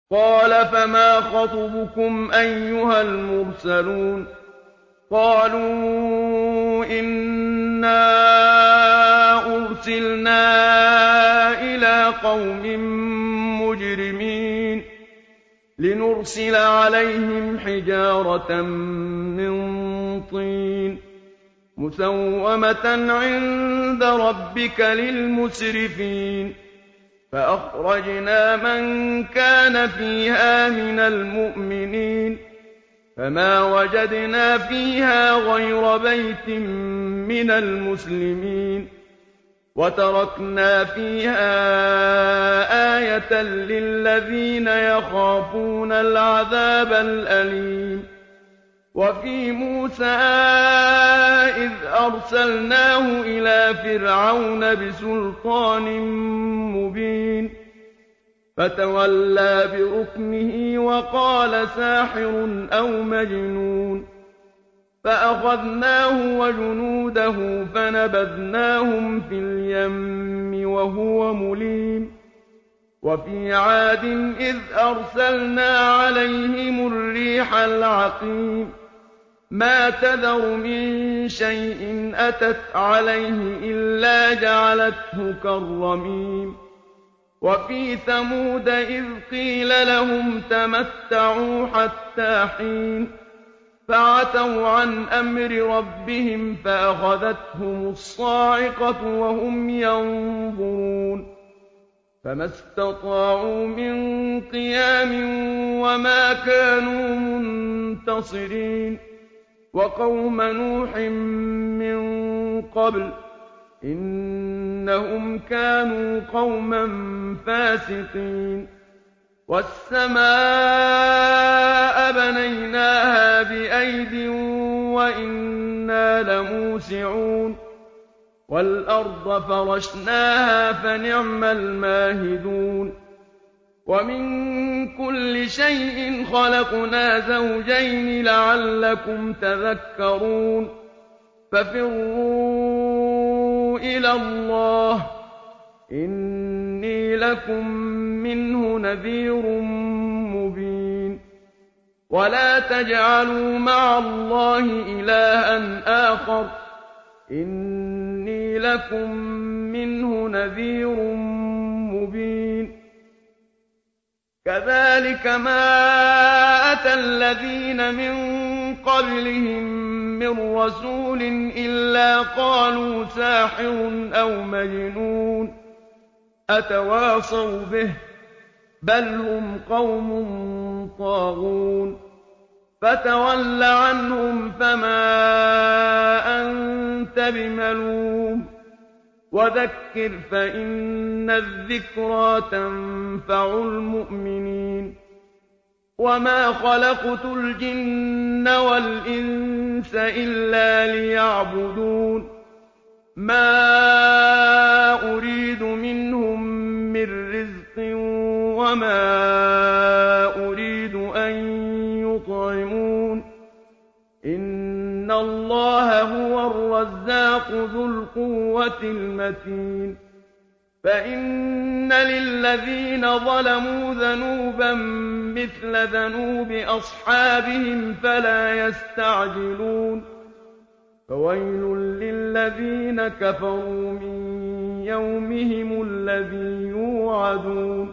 قَالَ فَمَا خَطْبُكُمْ أَيُّهَا الْمُرْسَلُونَ قَالُوا إِنَّا أُرْسِلْنَا إِلَىٰ قَوْمٍ مُّجْرِمِينَ لِنُرْسِلَ عَلَيْهِمْ حِجَارَةً مِّن طِينٍ مُّسَوَّمَةً عِندَ رَبِّكَ لِلْمُسْرِفِينَ فَأَخْرَجْنَا مَن كَانَ فِيهَا مِنَ الْمُؤْمِنِينَ فَمَا وَجَدْنَا فِيهَا غَيْرَ بَيْتٍ مِّنَ الْمُسْلِمِينَ وَتَرَكْنَا فِيهَا آيَةً لِّلَّذِينَ يَخَافُونَ الْعَذَابَ الْأَلِيمَ وَفِي مُوسَىٰ إِذْ أَرْسَلْنَاهُ إِلَىٰ فِرْعَوْنَ بِسُلْطَانٍ مُّبِينٍ فَتَوَلَّىٰ بِرُكْنِهِ وَقَالَ سَاحِرٌ أَوْ مَجْنُونٌ فَأَخَذْنَاهُ وَجُنُودَهُ فَنَبَذْنَاهُمْ فِي الْيَمِّ وَهُوَ مُلِيمٌ وَفِي عَادٍ إِذْ أَرْسَلْنَا عَلَيْهِمُ الرِّيحَ الْعَقِيمَ مَا تَذَرُ مِن شَيْءٍ أَتَتْ عَلَيْهِ إِلَّا جَعَلَتْهُ كَالرَّمِيمِ وَفِي ثَمُودَ إِذْ قِيلَ لَهُمْ تَمَتَّعُوا حَتَّىٰ حِينٍ فَعَتَوْا عَنْ أَمْرِ رَبِّهِمْ فَأَخَذَتْهُمُ الصَّاعِقَةُ وَهُمْ يَنظُرُونَ فَمَا اسْتَطَاعُوا مِن قِيَامٍ وَمَا كَانُوا مُنتَصِرِينَ وَقَوْمَ نُوحٍ مِّن قَبْلُ ۖ إِنَّهُمْ كَانُوا قَوْمًا فَاسِقِينَ وَالسَّمَاءَ بَنَيْنَاهَا بِأَيْدٍ وَإِنَّا لَمُوسِعُونَ وَالْأَرْضَ فَرَشْنَاهَا فَنِعْمَ الْمَاهِدُونَ وَمِن كُلِّ شَيْءٍ خَلَقْنَا زَوْجَيْنِ لَعَلَّكُمْ تَذَكَّرُونَ فَفِرُّوا إِلَى اللَّهِ ۖ إِنِّي لَكُم مِّنْهُ نَذِيرٌ مُّبِينٌ وَلَا تَجْعَلُوا مَعَ اللَّهِ إِلَٰهًا آخَرَ ۖ إِنِّي لَكُم مِّنْهُ نَذِيرٌ مُّبِينٌ كَذَٰلِكَ مَا أَتَى الَّذِينَ مِن قَبْلِهِم مِّن رَّسُولٍ إِلَّا قَالُوا سَاحِرٌ أَوْ مَجْنُونٌ أَتَوَاصَوْا بِهِ ۚ بَلْ هُمْ قَوْمٌ طَاغُونَ فَتَوَلَّ عَنْهُمْ فَمَا أَنتَ بِمَلُومٍ وَذَكِّرْ فَإِنَّ الذِّكْرَىٰ تَنفَعُ الْمُؤْمِنِينَ وَمَا خَلَقْتُ الْجِنَّ وَالْإِنسَ إِلَّا لِيَعْبُدُونِ مَا أُرِيدُ مِنْهُم مِّن رِّزْقٍ وَمَا أُرِيدُ أَن يُطْعِمُونِ إِنَّ اللَّهَ هُوَ الرَّزَّاقُ ذُو الْقُوَّةِ الْمَتِينُ فَإِنَّ لِلَّذِينَ ظَلَمُوا ذَنُوبًا مِّثْلَ ذَنُوبِ أَصْحَابِهِمْ فَلَا يَسْتَعْجِلُونِ فَوَيْلٌ لِّلَّذِينَ كَفَرُوا مِن يَوْمِهِمُ الَّذِي يُوعَدُونَ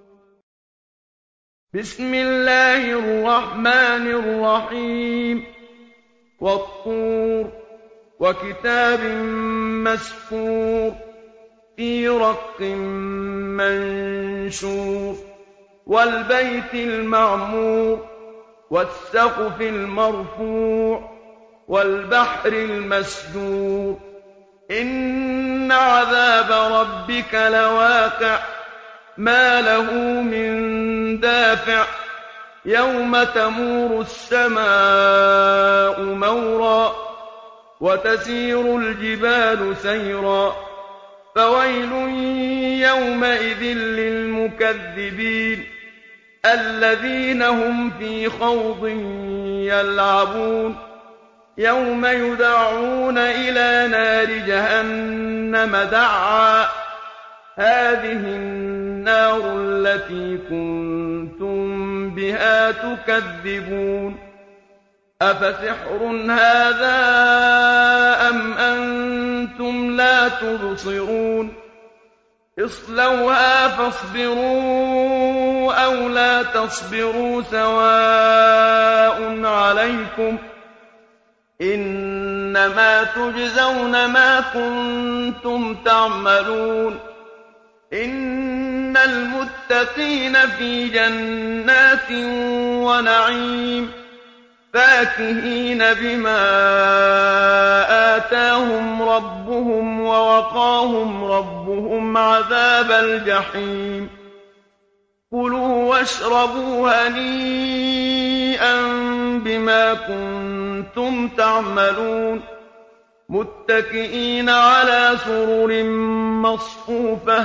بِسْمِ اللَّهِ الرَّحْمَٰنِ الرَّحِيمِ وَالطُّورِ وَكِتَابٍ مَّسْطُورٍ فِي رَقٍّ مَّنشُورٍ وَالْبَيْتِ الْمَعْمُورِ وَالسَّقْفِ الْمَرْفُوعِ وَالْبَحْرِ الْمَسْجُورِ إِنَّ عَذَابَ رَبِّكَ لَوَاقِعٌ مَّا لَهُ مِن دَافِعٍ يَوْمَ تَمُورُ السَّمَاءُ مَوْرًا وَتَسِيرُ الْجِبَالُ سَيْرًا فَوَيْلٌ يَوْمَئِذٍ لِّلْمُكَذِّبِينَ الَّذِينَ هُمْ فِي خَوْضٍ يَلْعَبُونَ يَوْمَ يُدَعُّونَ إِلَىٰ نَارِ جَهَنَّمَ دَعًّا هَٰذِهِ النَّارُ الَّتِي كُنتُم بِهَا تُكَذِّبُونَ أَفَسِحْرٌ هَٰذَا أَمْ أَنتُمْ لَا تُبْصِرُونَ اصْلَوْهَا فَاصْبِرُوا أَوْ لَا تَصْبِرُوا سَوَاءٌ عَلَيْكُمْ ۖ إِنَّمَا تُجْزَوْنَ مَا كُنتُمْ تَعْمَلُونَ إِنَّ الْمُتَّقِينَ فِي جَنَّاتٍ وَنَعِيمٍ فَاكِهِينَ بِمَا آتَاهُمْ رَبُّهُمْ وَوَقَاهُمْ رَبُّهُمْ عَذَابَ الْجَحِيمِ كُلُوا وَاشْرَبُوا هَنِيئًا بِمَا كُنتُمْ تَعْمَلُونَ مُتَّكِئِينَ عَلَىٰ سُرُرٍ مَّصْفُوفَةٍ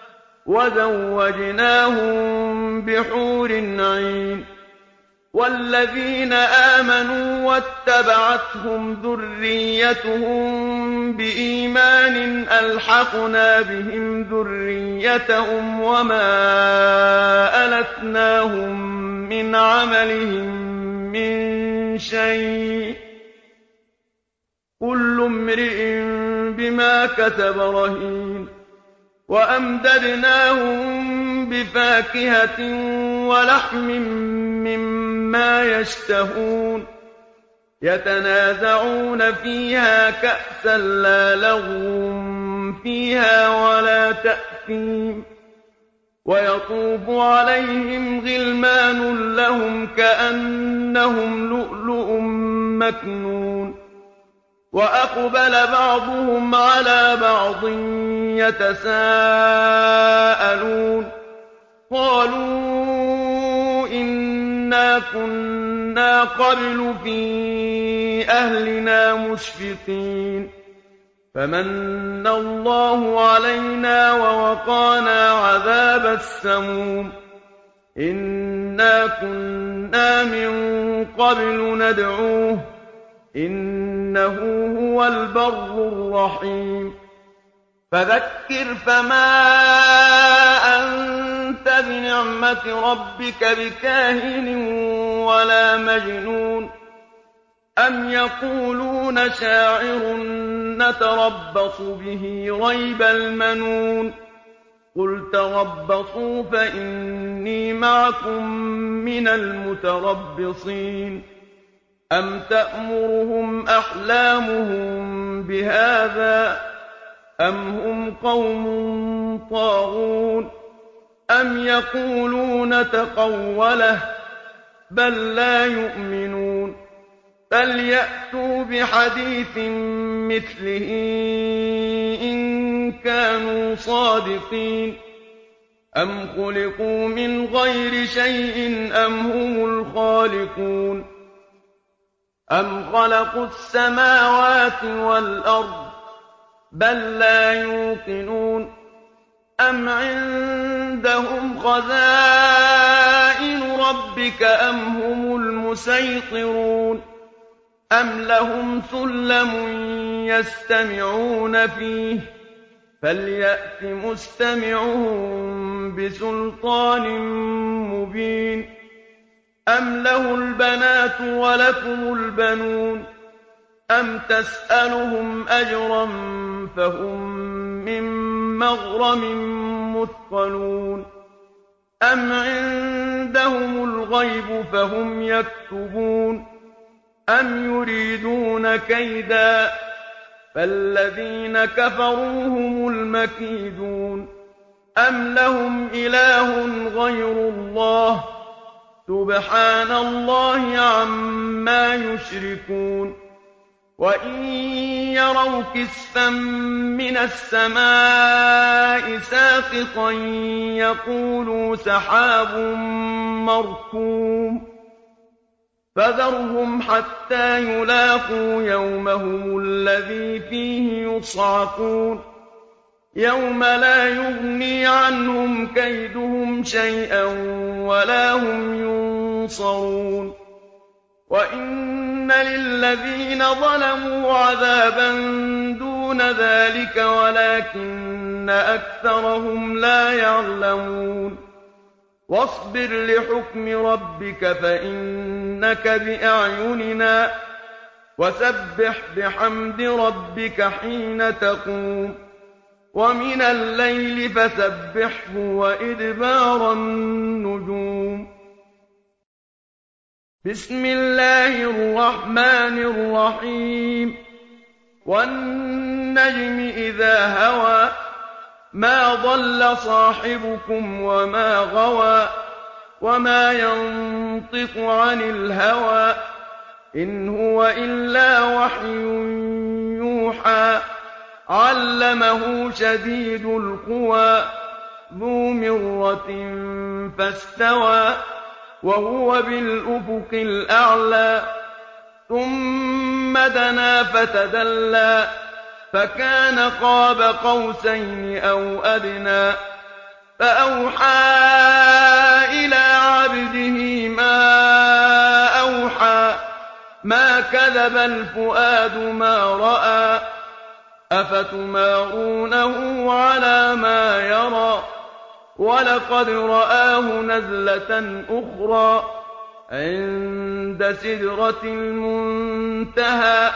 وَزَوَّجْنَاهُم بِحُورٍ عِينٍ وَالَّذِينَ آمَنُوا وَاتَّبَعَتْهُمْ ذُرِّيَّتُهُم بِإِيمَانٍ أَلْحَقْنَا بِهِمْ ذُرِّيَّتَهُمْ وَمَا أَلَتْنَاهُم مِّنْ عَمَلِهِم مِّن شَيْءٍ ۚ كُلُّ امْرِئٍ بِمَا كَسَبَ رَهِينٌ وَأَمْدَدْنَاهُم بِفَاكِهَةٍ وَلَحْمٍ مِّمَّا يَشْتَهُونَ يَتَنَازَعُونَ فِيهَا كَأْسًا لَّا لَغْوٌ فِيهَا وَلَا تَأْثِيمٌ وَيَطُوفُ عَلَيْهِمْ غِلْمَانٌ لَّهُمْ كَأَنَّهُمْ لُؤْلُؤٌ مَّكْنُونٌ وَأَقْبَلَ بَعْضُهُمْ عَلَىٰ بَعْضٍ يَتَسَاءَلُونَ قَالُوا إِنَّا كُنَّا قَبْلُ فِي أَهْلِنَا مُشْفِقِينَ فَمَنَّ اللَّهُ عَلَيْنَا وَوَقَانَا عَذَابَ السَّمُومِ إِنَّا كُنَّا مِن قَبْلُ نَدْعُوهُ إِنَّهُ هُوَ الْبَرُّ الرَّحِيمُ فَذَكِّرْ فَمَا أَنتَ بِنِعْمَةِ رَبِّكَ بِكَاهِنٍ وَلَا مَجْنُونٍ أَمْ يَقُولُونَ شَاعِرٌ نَّتَرَبَّصُ بِهِ رَيْبَ الْمَنُونِ قُلْ تَرَبَّصُوا فَإِنِّي مَعَكُم مِّنَ الْمُتَرَبِّصِينَ أَمْ تَأْمُرُهُمْ أَحْلَامُهُم بِهَٰذَا أَمْ هُمْ قَوْمٌ طَاغُونَ أَمْ يَقُولُونَ تَقَوَّلَهُ ۚ بَل لَّا يُؤْمِنُونَ فَلْيَأْتُوا بِحَدِيثٍ مِّثْلِهِ إِن كَانُوا صَادِقِينَ أَمْ خُلِقُوا مِنْ غَيْرِ شَيْءٍ أَمْ هُمُ الْخَالِقُونَ أَمْ خَلَقُوا السَّمَاوَاتِ وَالْأَرْضَ بَل لَّا يُوقِنُونَ أَمْ عِندَهُمْ خَزَائِنُ رَبِّكَ أَمْ هُمُ الْمُصَيْطِرُونَ أَمْ لَهُمْ سُلَّمٌ يَسْتَمِعُونَ فِيهِ فَلْيَأْتِ مُسْتَمِعُهُم بِسُلْطَانٍ مُّبِينٍ أَمْ لَهُ الْبَنَاتُ وَلَكُمُ الْبَنُونَ أَمْ تَسْأَلُهُمْ أَجْرًا فَهُم مِّن مَّغْرَمٍ مُّثْقَلُونَ أَمْ عِندَهُمُ الْغَيْبُ فَهُمْ يَكْتُبُونَ أَمْ يُرِيدُونَ كَيْدًا فَالَّذِينَ كَفَرُوا هُمُ الْمَكِيدُونَ أَمْ لَهُمْ إِلَٰهٌ غَيْرُ اللَّهِ سُبْحَانَ اللَّهِ عَمَّا يُشْرِكُونَ وَإِن يَرَوْا كِسْفًا مِّنَ السَّمَاءِ سَاقِطًا يَقُولُوا سَحَابٌ مَّرْكُومٌ فَذَرْهُمْ حَتَّىٰ يُلَاقُوا يَوْمَهُمُ الَّذِي فِيهِ يُصْعَقُونَ يَوْمَ لَا يُغْنِي عَنْهُمْ كَيْدُهُمْ شَيْئًا وَلَا هُمْ يُنصَرُونَ وَإِنَّ لِلَّذِينَ ظَلَمُوا عَذَابًا دُونَ يودون ذلك ولكن أكثرهم لا يعلمون واصبر لحكم ربك فإنك بأعيننا وسبح بحمد ربك حين تقوم ومن الليل فسبحه وإدبار النجوم بسم الله الرحمن الرحيم والنجم إذا هوى ما ضل صاحبكم وما غوى وما ينطق عن الهوى إن هو إلا وحي يوحى علمه شديد القوى ذو مرة فاستوى وهو بالأفق الأعلى ثم دنا فتدلى فكان قاب قوسين أو أدنى فأوحى إلى عبده ما أوحى ما كذب الفؤاد ما رأى أفتمارونه على ما يرى ولقد رآه نزلة أخرى عند سدرة المنتهى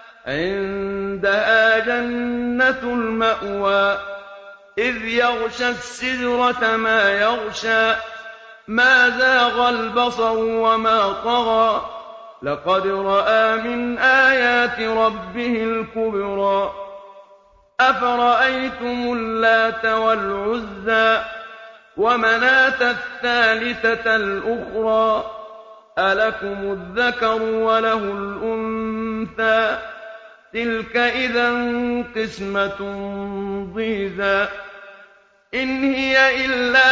عندها جنة المأوى إذ يغشى السدرة ما يغشى ما زاغ البصر وما طغى لقد رأى من آيات ربه الكبرى أفرأيتم اللات والعزى ومناة الثالثة الأخرى ألكم الذكر وله الأنثى تلك إذا قسمة ضيزى إن هي إلا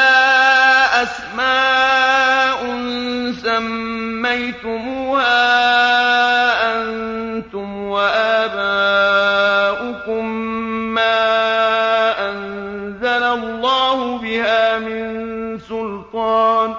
أسماء سميتموها أنتم وآباؤكم ما أنزل الله بها من سلطان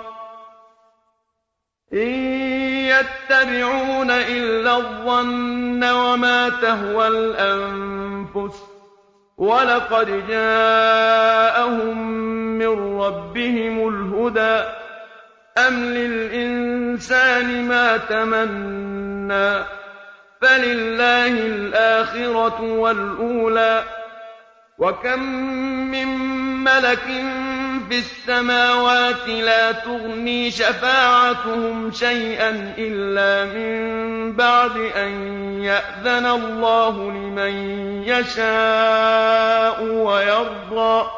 إن يتبعون إلا الظن وما تهوى الأنفس ولقد جاءهم من ربهم الهدى أم للإنسان ما تمنى فلله الآخرة والأولى وكم من ملك في السماوات لا تغني شفاعتهم شيئا إلا من بعد أن يأذن الله لمن يشاء ويرضى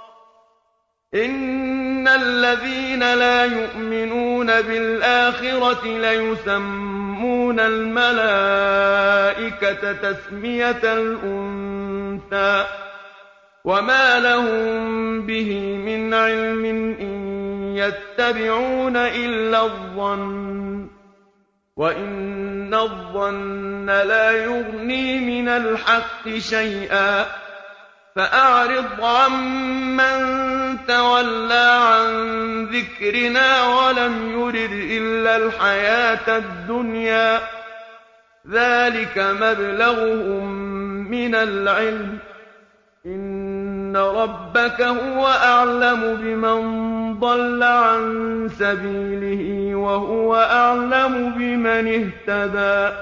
إن الذين لا يؤمنون بالآخرة ليسمون الملائكة تسمية الأنثى وما لهم به من علم إن يتبعون إلا الظن وإن الظن لا يغني من الحق شيئا فأعرض عمن تولى عن ذكرنا ولم يرد إلا الحياة الدنيا ذلك مبلغهم من العلم إن ربك هو أعلم بمن ضل عن سبيله وهو أعلم بمن اهتدى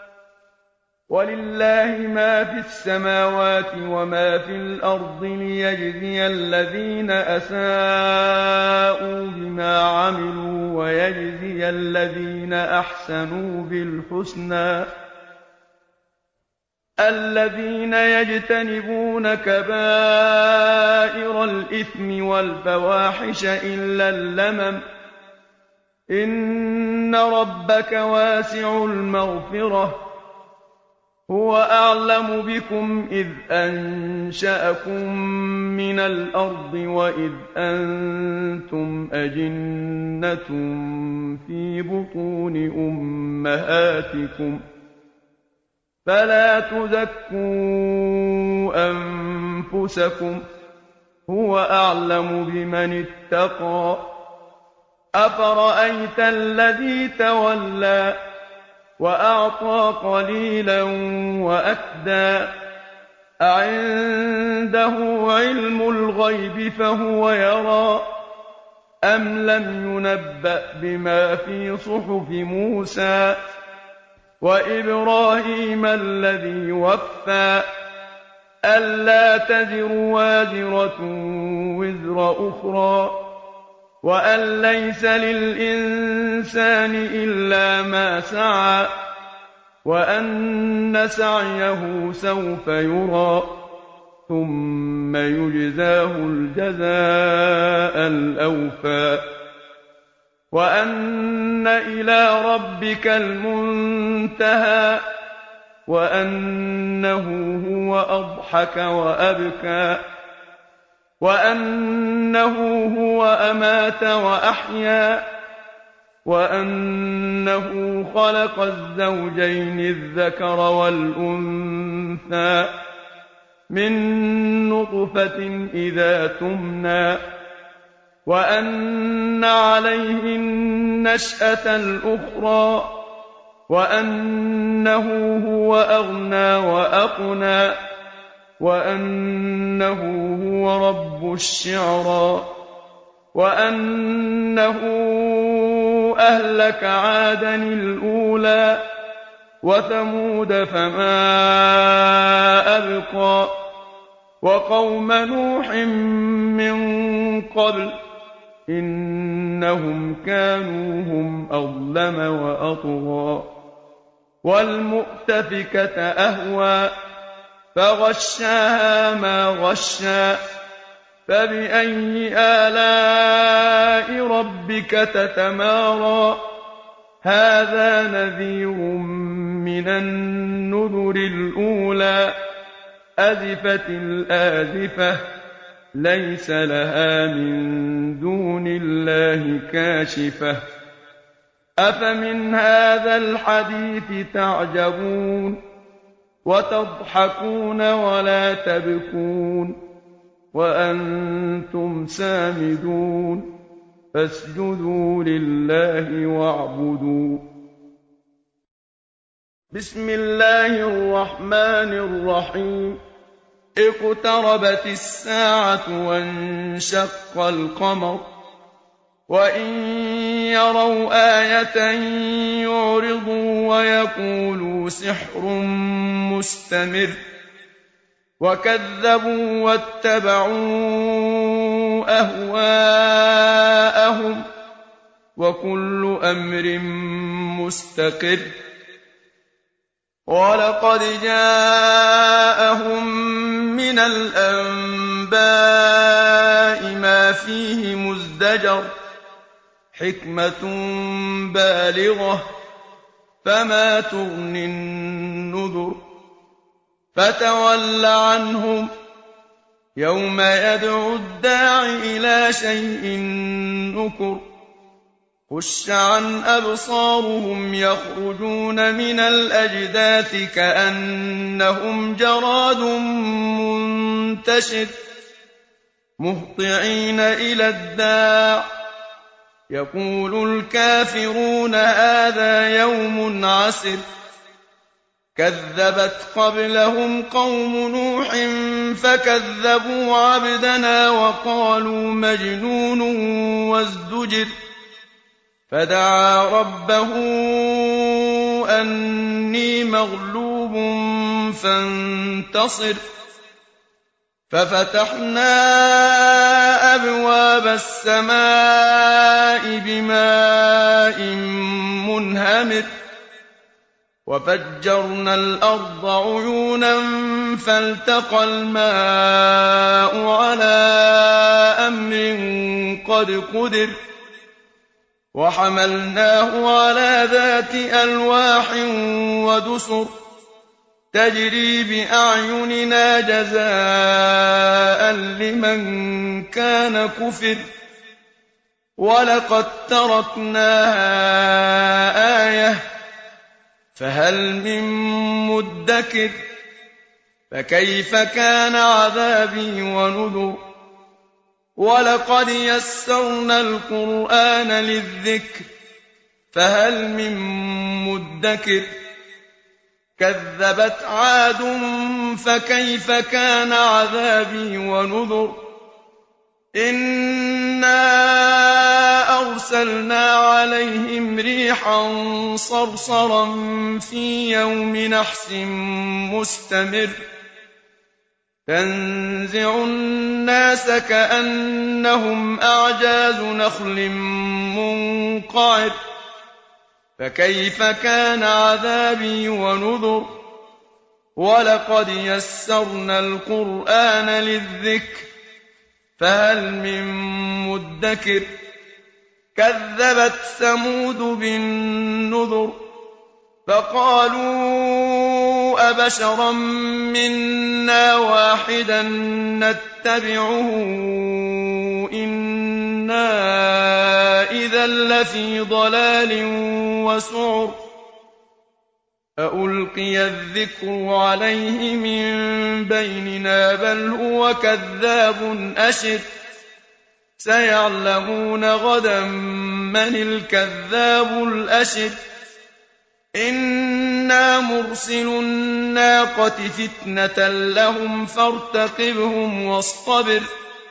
ولله ما في السماوات وما في الأرض ليجزي الذين أساءوا بما عملوا ويجزي الذين أحسنوا بالحسنى الذين يجتنبون كبائر الإثم والفواحش إلا اللمم إن ربك واسع المغفرة هو أعلم بكم إذ أنشأكم من الأرض وإذ أنتم أجنة في بطون أمهاتكم فلا تزكوا أنفسكم هو أعلم بمن اتقى أفرأيت الذي تولى وأعطى قليلا وأكدى أَعِندَهُ عِلْمُ الْغَيْبِ فَهُوَ يَرَىٰ أَمْ لَمْ يُنَبَّأْ بِمَا فِي صُحُفِ مُوسَىٰ وَإِبْرَاهِيمَ الَّذِي وَفَّىٰ أَلَّا تَزِرُ وَازِرَةٌ وِزْرَ أُخْرَىٰ وَأَن لَّيْسَ لِلْإِنسَانِ إِلَّا مَا سَعَىٰ وَأَنَّ سَعْيَهُ سَوْفَ يُرَىٰ ثُمَّ يُجْزَاهُ الْجَزَاءَ الْأَوْفَىٰ وَأَنَّ إِلَىٰ رَبِّكَ الْمُنتَهَىٰ وَأَنَّهُ هُوَ أَضْحَكَ وَأَبْكَىٰ وَأَنَّهُ هُوَ أَمَاتَ وَأَحْيَا وَأَنَّهُ خَلَقَ الزَّوْجَيْنِ الذَّكَرَ وَالْأُنثَىٰ مِن نُّطْفَةٍ إِذَا تُمْنَىٰ وَأَنَّ عَلَيْهِ النَّشْأَةَ الْأُخْرَىٰ وَأَنَّهُ هُوَ أَغْنَىٰ وَأَقْنَىٰ وَأَنَّهُ هُوَ رَبُّ الشِّعْرَىٰ وَأَنَّهُ أَهْلَكَ عَادًا الْأُولَىٰ وَثَمُودَ فَمَا أَبْقَىٰ وَقَوْمَ نُوحٍ مِّن قَبْلُ ۖ إِنَّهُمْ كَانُوا هُمْ أَظْلَمَ وَأَطْغَىٰ وَالْمُؤْتَفِكَةَ أَهْوَىٰ فَغَشَّاهَا مَا غَشَّىٰ فَبِأَيِّ آلَاءِ رَبِّكَ تَتَمَارَىٰ هَٰذَا نَذِيرٌ مِّنَ النُّذُرِ الْأُولَىٰ أَزِفَتِ الْآزِفَةُ لَيْسَ لَهَا مِن دُونِ اللَّهِ كَاشِفَةٌ أَفَمِنْ هَٰذَا الْحَدِيثِ تَعْجَبُونَ وَتَضْحَكُونَ وَلَا تَبْكُونَ وَأَنتُمْ سَامِدُونَ فَاسْجُدُوا لِلَّهِ وَاعْبُدُوا بِسْمِ اللَّهِ الرَّحْمَٰنِ الرَّحِيمِ اقْتَرَبَتِ السَّاعَةُ وَانشَقَّ الْقَمَرُ وَإِن يَرَوْا آيَةً يُعْرِضُوا وَيَقُولُوا سِحْرٌ مُّسْتَمِرٌّ وَكَذَّبُوا وَاتَّبَعُوا أَهْوَاءَهُمْ وَكُلُّ أَمْرٍ مُّسْتَقِرٌّ وَلَقَدْ جَاءَهُم مِّنَ الْأَنبَاءِ مَا فِيهِ مُزْدَجَرٌ حِكْمَةٌ بَالِغَةٌ فَمَا تُغْنِ النُّذُرُ فَتَوَلَّ عَنْهُمْ يَوْمَ يَدْعُ الدَّاعِ إِلَىٰ شَيْءٍ نُّكُرٍ خُشَّ عَنْ أَبْصَارُهُمْ يَخْرُجُونَ مِنَ الْأَجْدَاثِ كَأَنَّهُمْ جَرَادٌ مُّنتَشِرٌ مُّهْطِعِينَ إِلَى الدَّاعِ يَقُولُ الْكَافِرُونَ هَٰذَا يَوْمٌ عَسِرٌ كَذَّبَتْ قَبْلَهُمْ قَوْمُ نُوحٍ فَكَذَّبُوا عَبْدَنَا وَقَالُوا مَجْنُونٌ وَازْدُجِرَ فَدَعَا رَبَّهُ أَنِّي مَغْلُوبٌ فَانتَصِرْ فَفَتَحْنَا أَبْوَابَ السَّمَاءِ بِمَاءٍ مُّنْهَمِرٍ وَفَجَّرْنَا الْأَرْضَ عُيُونًا فَالْتَقَى الْمَاءُ عَلَىٰ أَمْرٍ قَدْ قُدِرَ وَحَمَلْنَاهُ عَلَىٰ ذَاتِ أَلْوَاحٍ وَدُسُرٍ تَجْرِي بِأَعْيُنِنَا جَزَاءً لِّمَن كَانَ كُفِرَ وَلَقَد تَّرَكْنَاهَا آيَةً فَهَلْ مِن مُّدَّكِرٍ فَكَيْفَ كَانَ عَذَابِي وَنُذُرِ وَلَقَدْ يَسَّرْنَا الْقُرْآنَ لِلذِّكْرِ فَهَلْ مِن مُّدَّكِرٍ كذبت عاد فكيف كان عذابي ونذر إنا أرسلنا عليهم ريحا صرصرا في يوم نحس مستمر تنزع الناس كأنهم أعجاز نخل منقعر فكيف كان عذابي ونذر ولقد يسرنا القرآن للذكر فهل من مدكر كذبت ثمود بالنذر فقالوا أبشرا منا واحدا نتبعه إنا إذا لفي ضلال وسعر أألقي الذكر عليه من بيننا بل هو كذاب أشر سيعلمون غدا من الكذاب الأشر إنا مرسل الناقة فتنة لهم فارتقبهم واصطبر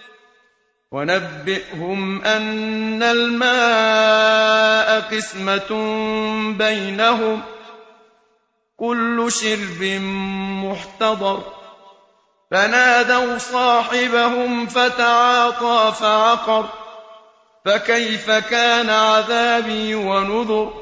ونبئهم أن الماء قسمة بينهم كل شرب محتضر فنادوا صاحبهم فتعاطى فعقر فكيف كان عذابي ونذر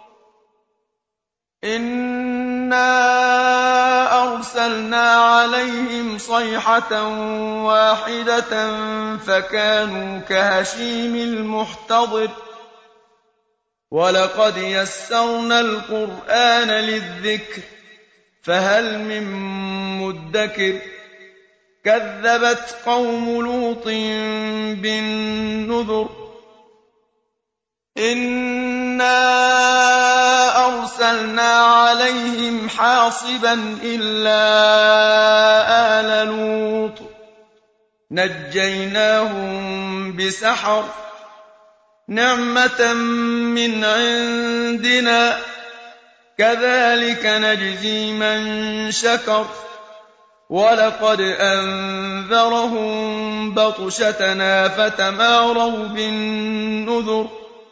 إنا أرسلنا عليهم صيحة واحدة فكانوا كهشيم المحتضر ولقد يسرنا القرآن للذكر فهل من مدكر كذبت قوم لوط بالنذر إنا أرسلنا عليهم حاصبا إلا آل لوط نجيناهم بسحر نعمة من عندنا كذلك نجزي من شكر ولقد أنذرهم بطشتنا فتماروا بالنذر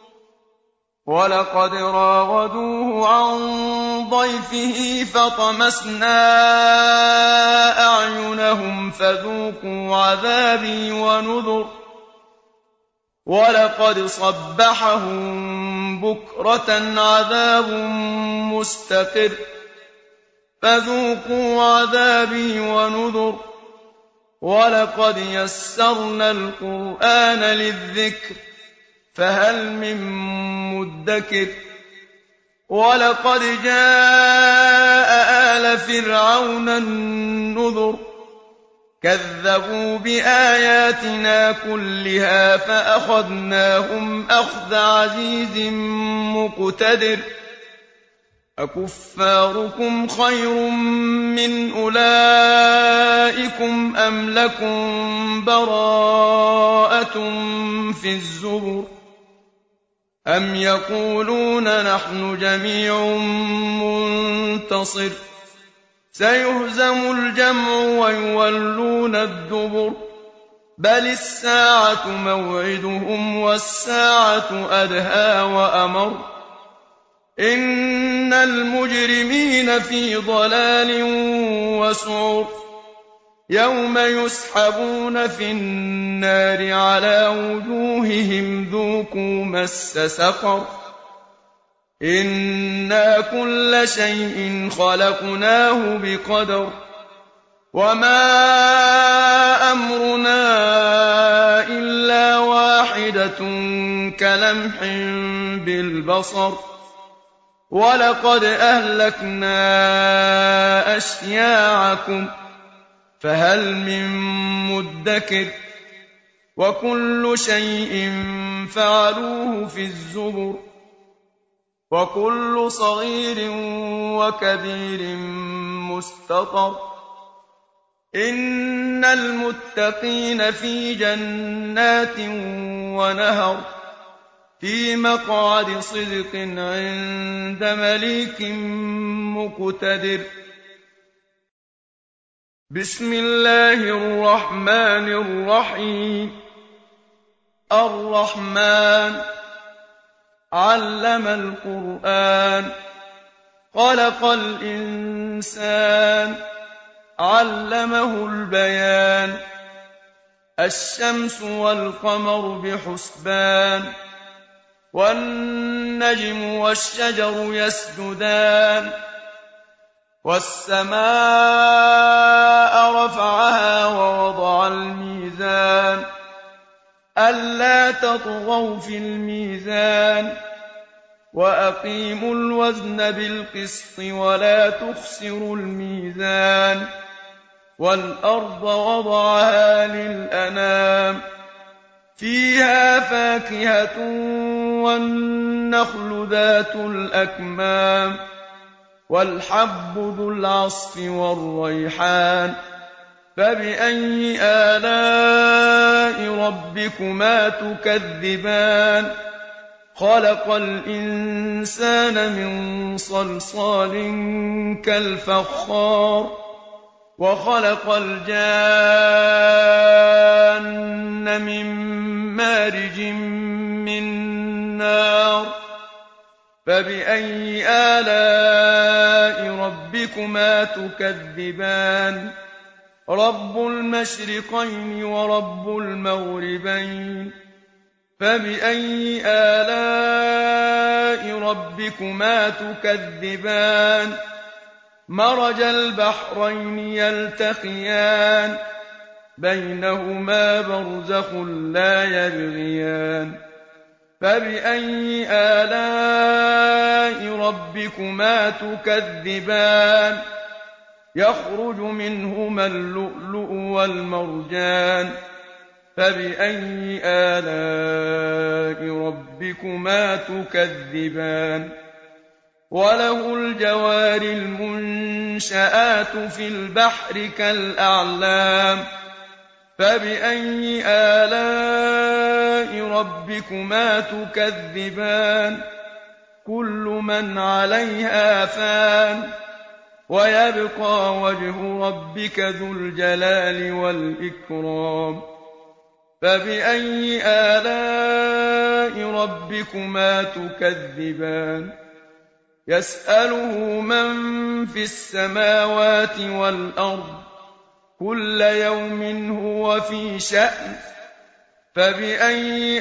ولقد راودوه عن ضيفه فطمسنا أعينهم فذوقوا عذابي ونذر ولقد صبحهم بكرة عذاب مستقر فذوقوا عذابي ونذر ولقد يسرنا القرآن للذكر فهل من مدكر ولقد جاء آل فرعون النذر كذبوا بآياتنا كلها فأخذناهم أخذ عزيز مقتدر أكفاركم خير من أولئكم أم لكم براءة في الزبر أم يقولون نحن جميع منتصر سيهزم الجمع ويولون الدبر بل الساعة موعدهم والساعة أدهى وأمر إن المجرمين في ضلال وسعر يوم يسحبون في النار على وجوههم ذوقوا مس سقر إنا كل شيء خلقناه بقدر وما أمرنا إلا واحدة كلمح بالبصر ولقد أهلكنا أشياعكم فهل من مدكر وكل شيء فعلوه في الزبر وكل صغير وكبير مستطر إن المتقين في جنات ونهر فِي مَقْعَدِ صِدْقٍ عِندَ مَلِيكٍ مُّقْتَدِرٍ. بسم الله الرحمن الرحيم. الرحمن علم القرآن خلق الإنسان علمه البيان الشمس والقمر بحسبان والنجم والشجر يسجدان والسماء رفعها ووضع الميزان ألا تطغوا في الميزان وأقيموا الوزن بالقسط ولا تخسروا الميزان والأرض وضعها للأنام فيها فاكهة والنخل ذات الأكمام والحب ذو العصف والريحان فبأي آلاء ربكما تكذبان خلق الإنسان من صلصال كالفخار وخلق الجان من مارج من نار فبأي آلاء ربكما تكذبان رب المشرقين ورب المغربين فبأي آلاء ربكما تكذبان مرج البحرين يلتقيان بينهما برزخ لا يبغيان فبأي آلاء ربكما تكذبان يخرج منهما اللؤلؤ والمرجان فبأي آلاء ربكما تكذبان وله الجوار المنشآت في البحر كالأعلام فبأي آلاء ربكما تكذبان كل من عليها فان ويبقى وجه ربك ذو الجلال والإكرام فبأي آلاء ربكما تكذبان يسأله من في السماوات والأرض كل يوم هو في شأن فبأي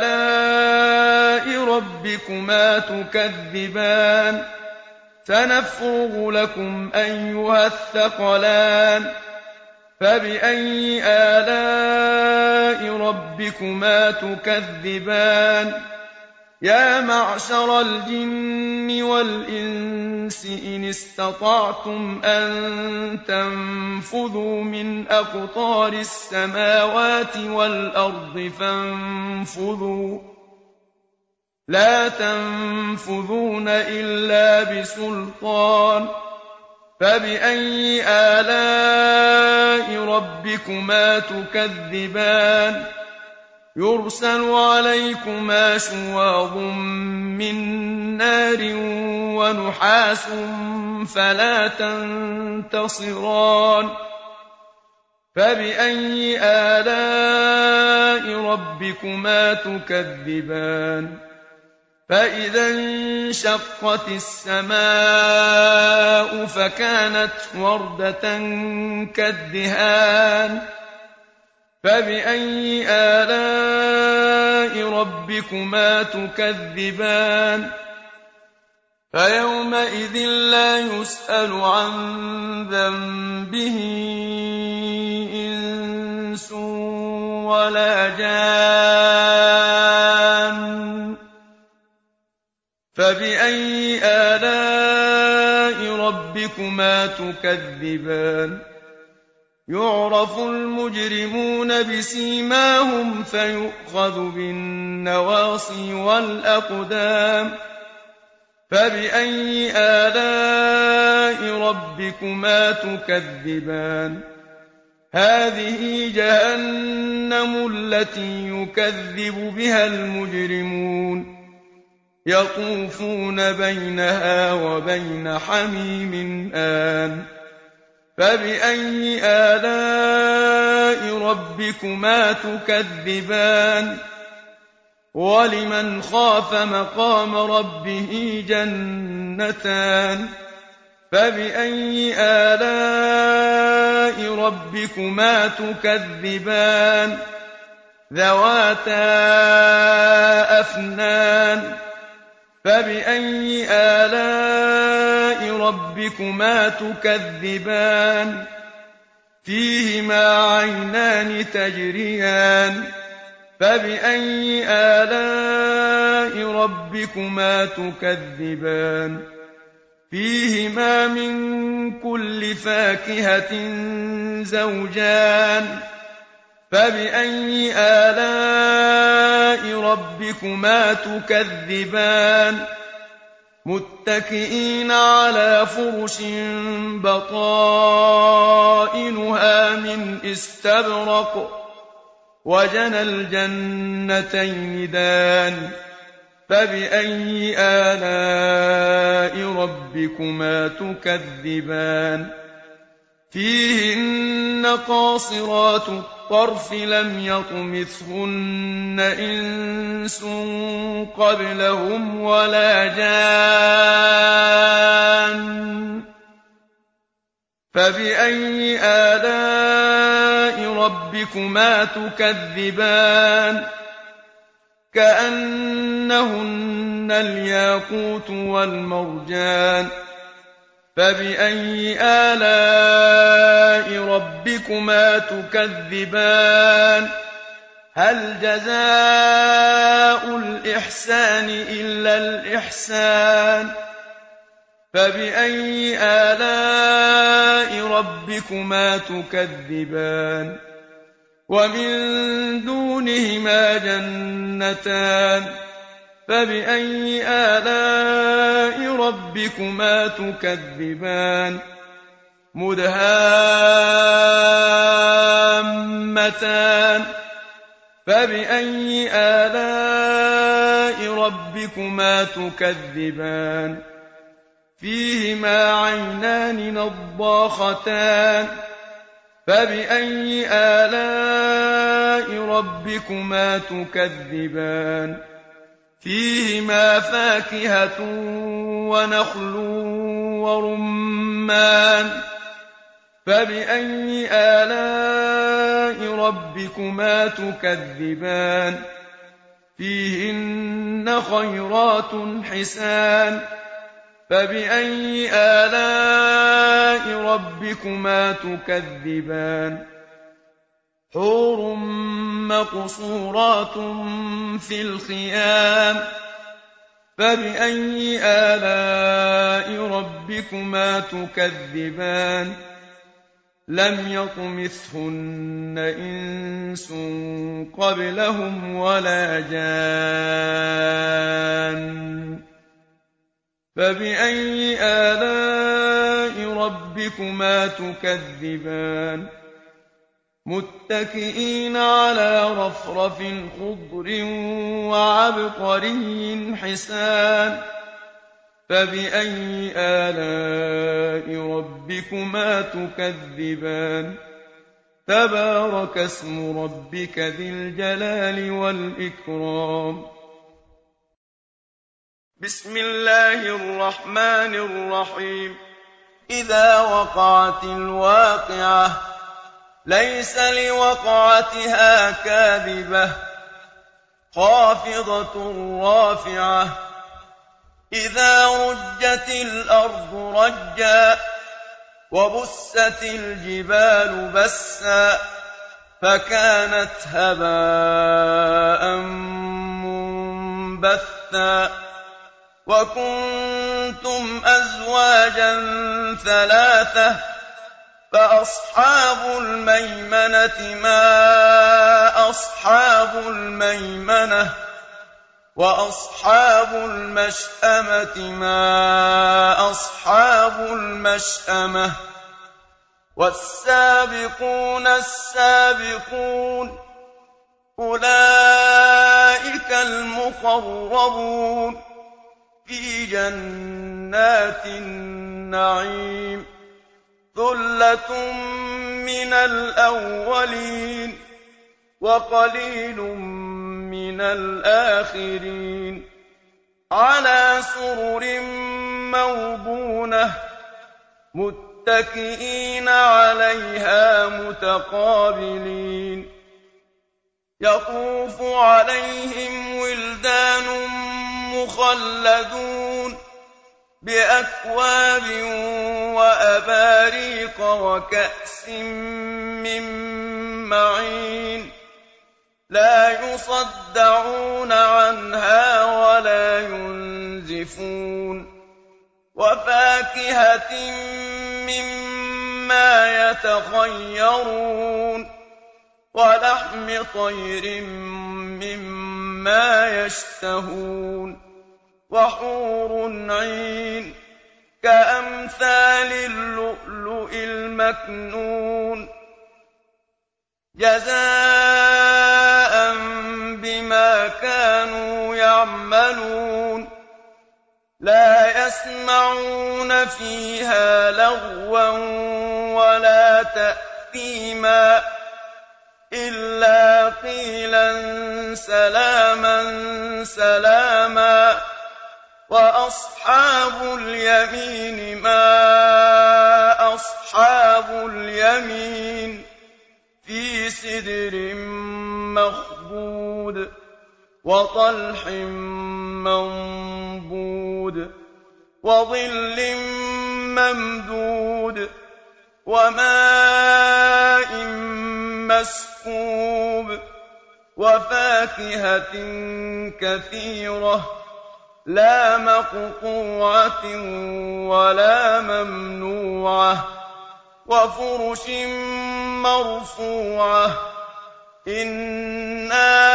آلاء ربكما تكذبان سنفرغ لكم أيها الثقلان فبأي آلاء ربكما تكذبان يا معشر الجن والإنس إن استطعتم أن تنفذوا من أقطار السماوات والأرض فانفذوا لا تنفذون إلا بسلطان فبأي آلاء ربكما تكذبان يرسل عليكما شواظ من نار ونحاس فلا تنتصران فبأي آلاء ربكما تكذبان فإذا انشقت السماء فكانت وردة كالدهان فبأي آلاء ربكما تكذبان فيومئذ لا يسأل عن ذنبه إنس ولا جان فبأي آلاء ربكما تكذبان يعرف المجرمون بسيماهم فيؤخذ بالنواصي والأقدام فبأي آلاء ربكما تكذبان هَٰذِهِ جَهَنَّمُ الَّتِي يُكَذِّبُ بِهَا الْمُجْرِمُونَ يَطُوفُونَ بَيْنَهَا وَبَيْنَ حَمِيمٍ آنٍ فَبِأَيِّ آلَاءِ رَبِّكُمَا تُكَذِّبَانِ وَلِمَنْ خَافَ مَقَامَ رَبِّهِ جَنَّتَانِ فَبِأَيِّ آلَاءِ رَبِّكُمَا تُكَذِّبَانِ ذَوَاتَا أَفْنَانٍ فَبِأَيِّ آلَاءِ رَبِّكُمَا تُكَذِّبَانِ فِيهِمَا عَيْنَانِ تَجْرِيَانِ فَبِأَيِّ آلَاءِ رَبِّكُمَا تُكَذِّبَانِ فِيهِمَا مِن كُلِّ فَاكِهَةٍ زَوْجَانِ فَبِأَيِّ آلَاءِ رَبِّكُمَا تُكَذِّبَانِ مُتَّكِئِينَ عَلَىٰ فُرُشٍ بَطَائِنُهَا مِنْ إِسْتَبْرَقٍ وَجَنَى الْجَنَّتَيْنِ دَانٍ فَبِأَيِّ آلَاءِ رَبِّكُمَا تُكَذِّبَانِ فِيهِنَّ قَاصِرَاتُ الطَّرْفِ لَمْ يَطْمِثْهُنَّ إِنسٌ قَبْلَهُمْ وَلَا جَانٌّ فَبِأَيِّ آلَاءِ رَبِّكُمَا تُكَذِّبَانِ كَأَنَّهُنَّ الْيَاقُوتُ وَالْمَرْجَانُ فَبِأَيِّ آلَاءِ رَبِّكُمَا تُكَذِّبَانِ هَلْ جَزَاءُ الْإِحْسَانِ إِلَّا الْإِحْسَانُ فَبِأَيِّ آلَاءِ رَبِّكُمَا تُكَذِّبَانِ وَمِن دُونِهِمَا جَنَّتَانِ فَبِأَيِّ آلَاءِ رَبِّكُمَا تُكَذِّبَانِ مُدْهَامَّتَانِ فَبِأَيِّ آلَاءِ رَبِّكُمَا تُكَذِّبَانِ فِيهِمَا عَيْنَانِ نَضَّاخَتَانِ فَبِأَيِّ آلَاءِ رَبِّكُمَا تُكَذِّبَانِ فِيهِمَا فَاكِهَةٌ وَنَخْلٌ وَرُمَّانٌ فَبِأَيِّ آلَاءِ رَبِّكُمَا تُكَذِّبَانِ فِيهِنَّ خَيْرَاتٌ حِسَانٌ فَبِأَيِّ آلَاءِ رَبِّكُمَا تُكَذِّبَانِ حُورٌ مَّقْصُورَاتٌ فِي الْخِيَامِ فَبِأَيِّ آلَاءِ رَبِّكُمَا تُكَذِّبَانِ لَمْ يَطْمِثْهُنَّ إِنسٌ قَبْلَهُمْ وَلَا جَانٌّ فَبِأَيِّ آلَاءِ رَبِّكُمَا تُكَذِّبَانِ مُتَّكِئِينَ عَلَىٰ رَفْرَفٍ خُضْرٍ وَعَبْقَرِيٍّ حِسَانٍ فَبِأَيِّ آلَاءِ رَبِّكُمَا تُكَذِّبَانِ تَبَارَكَ اسْمُ رَبِّكَ ذِي الْجَلَالِ وَالْإِكْرَامِ بسم الله الرحمن الرحيم إذا وقعت الواقعة ليس لوقعتها كاذبة خافضة رافعة إذا رجت الأرض رجا وبست الجبال بسا فكانت هباء منبثا وكنتم أزواجا ثلاثة فأصحاب الميمنة ما أصحاب الميمنة وأصحاب المشأمة ما أصحاب المشأمة وَالسَّابِقُونَ السَّابِقُونَ أُولَٰئِكَ الْمُقَرَّبُونَ فِي جَنَّاتِ النَّعِيمِ ثُلَّةٌ مِّنَ الْأَوَّلِينَ وَقَلِيلٌ مِّنَ الْآخِرِينَ عَلَىٰ سُرُرٍ مَّوْضُونَةٍ مُّتَّكِئِينَ عَلَيْهَا مُتَقَابِلِينَ يَطُوفُ عَلَيْهِمْ وِلْدَانٌ مُّخَلَّدُونَ بِأَكْوَابٍ وَأَبَارِيقَ وَكَأْسٍ مِّن مَّعِينٍ لَّا يُصَدَّعُونَ عَنْهَا وَلَا يُنزِفُونَ وَفَاكِهَةٍ مِّمَّا يَتَخَيَّرُونَ وَلَحْمِ طَيْرٍ مِّمَّا يَشْتَهُونَ وَحُورٌ عِينٌ كَأَمْثَالِ اللُّؤْلُؤِ الْمَكْنُونِ جَزَاءً بِمَا كَانُوا يَعْمَلُونَ لَا يَسْمَعُونَ فِيهَا لَغْوًا وَلَا تَأْثِيمًا إِلَّا قِيلًا سَلَامًا سَلَامًا وَأَصْحَابُ الْيَمِينِ مَا أَصْحَابُ الْيَمِينِ فِي سِدْرٍ مَّخْضُودٍ وَطَلْحٍ مَّنضُودٍ وَظِلٍّ مَّمْدُودٍ وَمَاءٍ مَّسْكُوبٍ وَفَاكِهَةٍ كَثِيرَةٍ لَّا مَقْطُوعَةٍ وَلَا مَمْنُوعَةٍ وَفُرُشٍ مَّرْفُوعَةٍ إِنَّا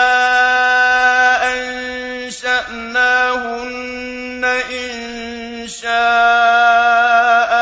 أَنشَأْنَاهُنَّ إِنشَاءً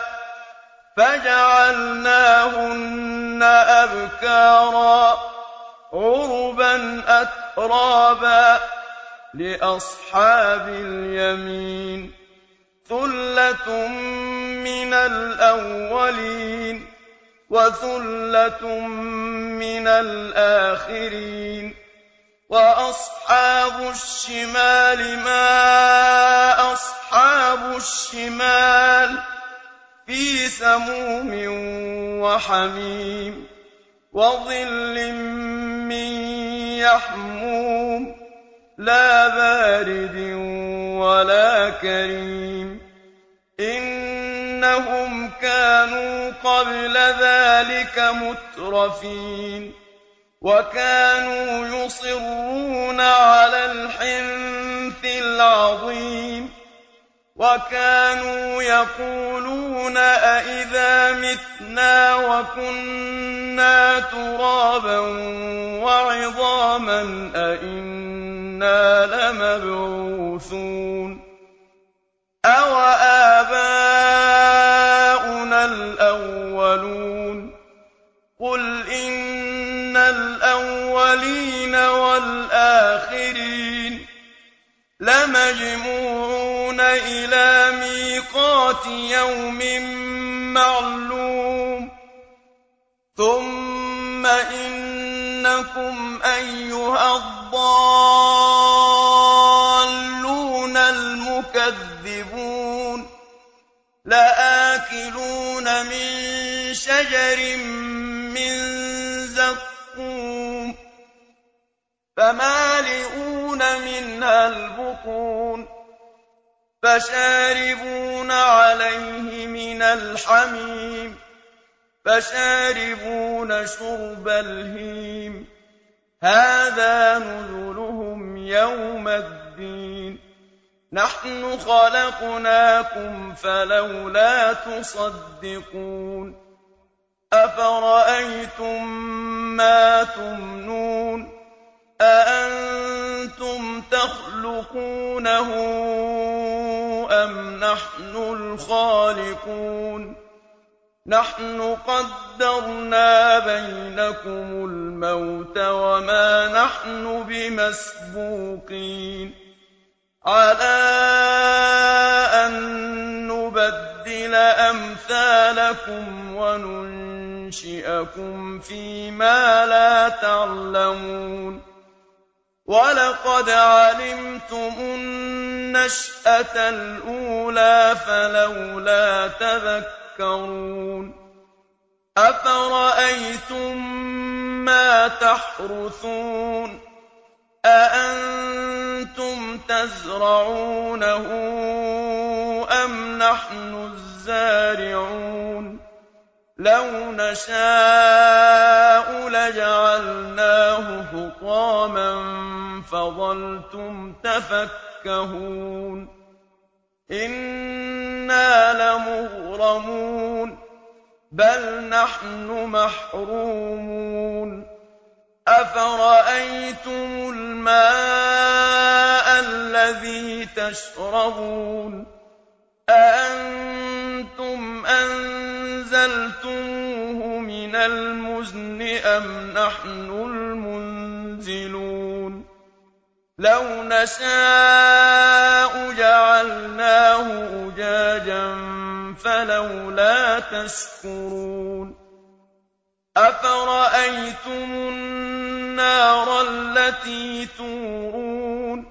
فَجَعَلْنَاهُنَّ أَبْكَارًا عُرُبًا أَتْرَابًا لِّأَصْحَابِ الْيَمِينِ ثُلَّةٌ مِّنَ الْأَوَّلِينَ وَثُلَّةٌ مِّنَ الْآخِرِينَ وَأَصْحَابُ الشِّمَالِ مَا أَصْحَابُ الشِّمَالِ فِي سَمُومٍ وَحَمِيمٍ وَظِلٍّ مِّن يَحْمُومٍ لَّا بَارِدٍ وَلَا كَرِيمٍ إِنَّهُمْ كَانُوا قَبْلَ ذَٰلِكَ مُتْرَفِينَ وَكَانُوا يُصِرُّونَ عَلَى الْحِنثِ الْعَظِيمِ وَكَانُوا يَقُولُونَ أَإِذَا مِتْنَا وَكُنَّا تُرَابًا وَعِظَامًا أَإِنَّا لَمَبْعُوثُونَ أَوَآبَاؤُنَا الْأَوَّلُونَ قُلْ إِنَّ الْأَوَّلِينَ وَالْآخِرِينَ لَمَجْمُوعُونَ إِلَىٰ مِيقَاتِ يَوْمٍ مَّعْلُومٍ ثُمَّ إِنَّكُمْ أَيُّهَا الضَّالُّونَ الْمُكَذِّبُونَ لَآكِلُونَ مِن شَجَرٍ مِّن زَقُّومٍ فَمَالِئُونَ مِنْهَا الْبُطُونَ فَشَارِبُونَ عَلَيْهِ مِنَ الْحَمِيمِ فَشَارِبُونَ شُرْبَ الْهِيمِ هَٰذَا نُزُلُهُمْ يَوْمَ الدِّينِ نَحْنُ خَلَقْنَاكُمْ فَلَوْلَا تُصَدِّقُونَ أَفَرَأَيْتُم مَّا تُمْنُونَ أَأَنتُمْ تَخْلُقُونَهُ أَمْ نَحْنُ الْخَالِقُونَ نَحْنُ قَدَّرْنَا بَيْنَكُمُ الْمَوْتَ وَمَا نَحْنُ بِمَسْبُوقِينَ عَلَىٰ أَن نُّبَدِّلَ أَمْثَالَكُمْ وَنُنشِئَكُمْ فِي مَا لَا تَعْلَمُونَ وَلَقَدْ عَلِمْتُمُ النَّشْأَةَ الْأُولَىٰ فَلَوْلَا تَذَكَّرُونَ أَفَرَأَيْتُم مَّا تَحْرُثُونَ أَأَنتُمْ تَزْرَعُونَهُ أَمْ نَحْنُ الزَّارِعُونَ لَوْ نَشَاءُ لَجَعَلْنَاهُ حُطَامًا فَظَلْتُمْ تَفَكَّهُونَ إِنَّا لَمُغْرَمُونَ بَلْ نَحْنُ مَحْرُومُونَ أَفَرَأَيْتُمُ الْمَاءَ الَّذِي تَشْرَبُونَ أَأَنتُمْ أَنزَلْتُمُوهُ مِنَ الْمُزْنِ أَمْ نَحْنُ الْمُنزِلُونَ لَوْ نَشَاءُ جَعَلْنَاهُ أُجَاجًا فَلَوْلَا تَشْكُرُونَ أَفَرَأَيْتُمُ النَّارَ الَّتِي تُورُونَ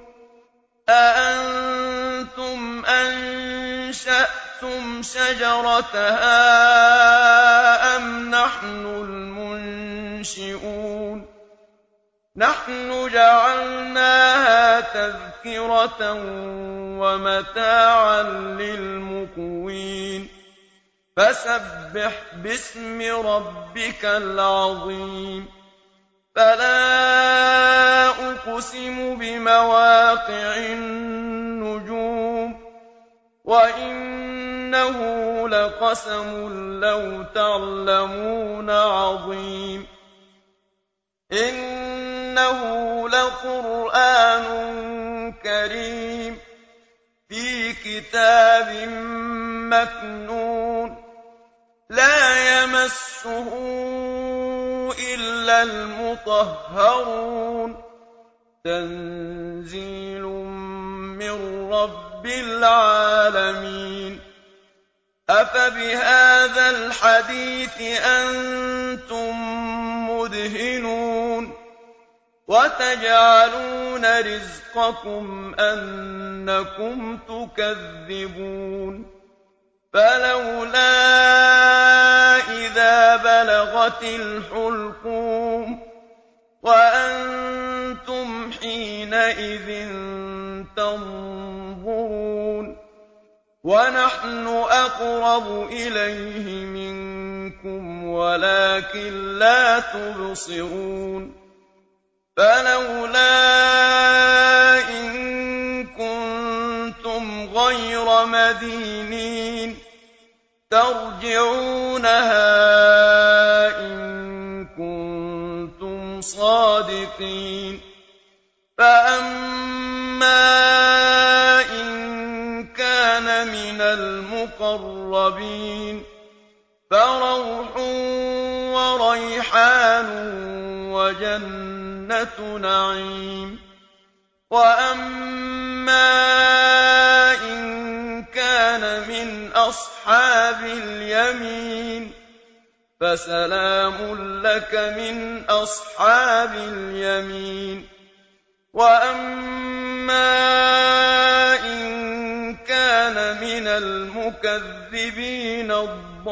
أَأَنتُمْ أَنشَأْتُمْ شَجَرَتَهَا أَمْ نَحْنُ الْمُنشِئُونَ نَحْنُ جَعَلْنَاهَا تَذْكِرَةً وَمَتَاعًا لِّلْمُقْوِينَ فَسَبِّحْ بِاسْمِ رَبِّكَ الْعَظِيمِ فَلَا أُقْسِمُ بِمَوَاقِعِ النُّجُومِ وَإِنَّهُ لَقَسَمٌ لَّوْ تَعْلَمُونَ عَظِيمٌ إِنَّهُ لَقُرْآنٌ كَرِيمٌ فِي كِتَابٍ مَّكْنُونٍ لَّا يَمَسُّهُ إِلَّا الْمُطَهَّرُونَ تَنزِيلٌ مِّن رَّبِّ الْعَالَمِينَ أَفَبِهَٰذَا الْحَدِيثِ أَنتُم مُّدْهِنُونَ وَتَجْعَلُونَ رِزْقَكُمْ أَنَّكُمْ تُكَذِّبُونَ فَلَوْلَا إِذَا بَلَغَتِ الْحُلْقُومَ وَأَنتُمْ حِينَئِذٍ تَنظُرُونَ وَنَحْنُ أَقْرَبُ إِلَيْهِ مِنكُمْ وَلَٰكِن لَّا تُبْصِرُونَ فَلَوْلَا إِن كُنتُمْ غَيْرَ مَدِينِينَ تَرْجِعُونَهَا إِن كُنتُمْ صَادِقِينَ فَأَمَّا إِن كَانَ مِنَ الْمُقَرَّبِينَ فَرَوْحٌ وَرَيْحَانٌ وَجَنَّتُ نَعِيمٍ وَأَمَّا إِن كَانَ مِنْ أَصْحَابِ الْيَمِينِ فَسَلَامٌ لَّكَ مِنْ أَصْحَابِ الْيَمِينِ وَأَمَّا إِن كَانَ مِنَ الْمُكَذِّبِينَ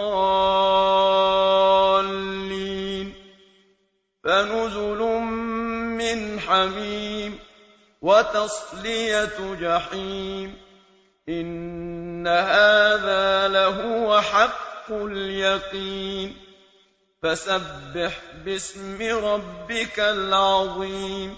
الضَّالِّينَ فَنُزُلٌ مِّنْ حَمِيمٍ وَتَصْلِيَةُ جَحِيمٍ إِنَّ هَٰذَا لَهُوَ حَقُّ الْيَقِينِ فَسَبِّحْ بِاسْمِ رَبِّكَ الْعَظِيمِ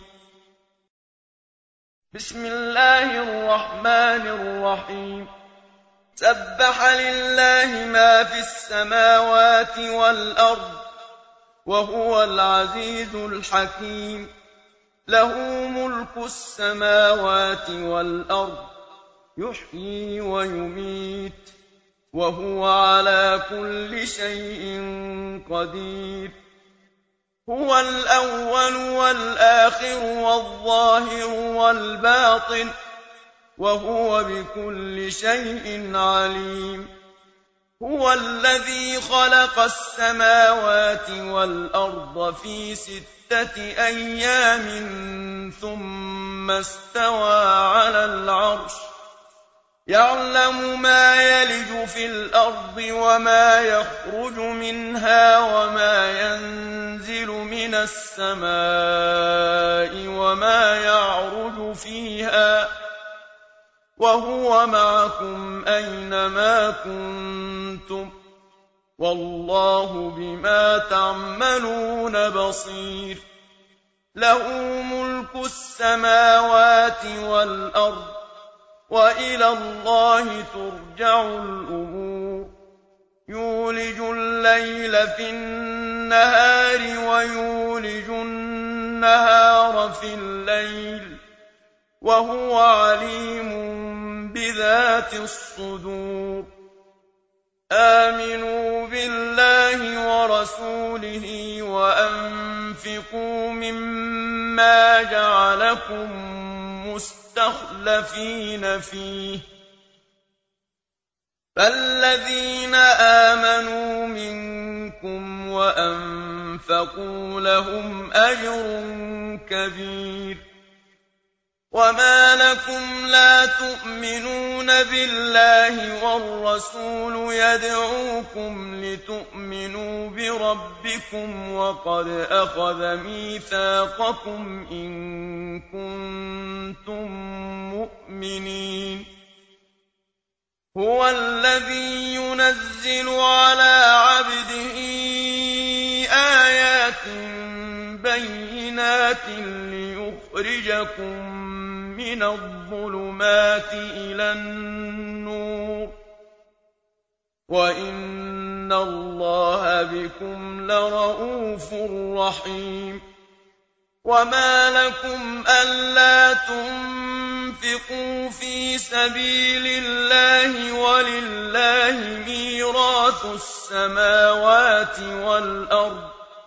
بسم الله الرحمن الرحيم سبح لله ما في السماوات والأرض وهو العزيز الحكيم له ملك السماوات والأرض يحيي ويميت وهو على كل شيء قدير. هو الأول والآخر والظاهر والباطن وهو بكل شيء عليم. هو الذي خلق السماوات والأرض في 6 أيام ثم استوى على العرش يعلم ما يلج في الأرض وما يخرج منها وما ينزل من السماء وما يعرج فيها وهو معكم أينما كنتم والله بما تعملون بصير. له ملك السماوات والأرض وإلى الله ترجع الأمور. يولج الليل في النهار ويولج النهار في الليل وهو عليم بذات الصدور. آمنوا بالله ورسوله وأنفقوا مما جعلكم مستخلفين فيه فالذين آمنوا منكم وأنفقوا لهم أجر كبير. وما لكم لا تؤمنون بالله والرسول يدعوكم لتؤمنوا بربكم وقد أخذ ميثاقكم إن كنتم مؤمنين. هو الذي ينزل على عبده آيات بينات ليخرجكم من الظلمات إلى النور وإن الله بكم لرءوف رحيم. وما لكم ألا تنفقوا في سبيل الله ولله ميراث السماوات والأرض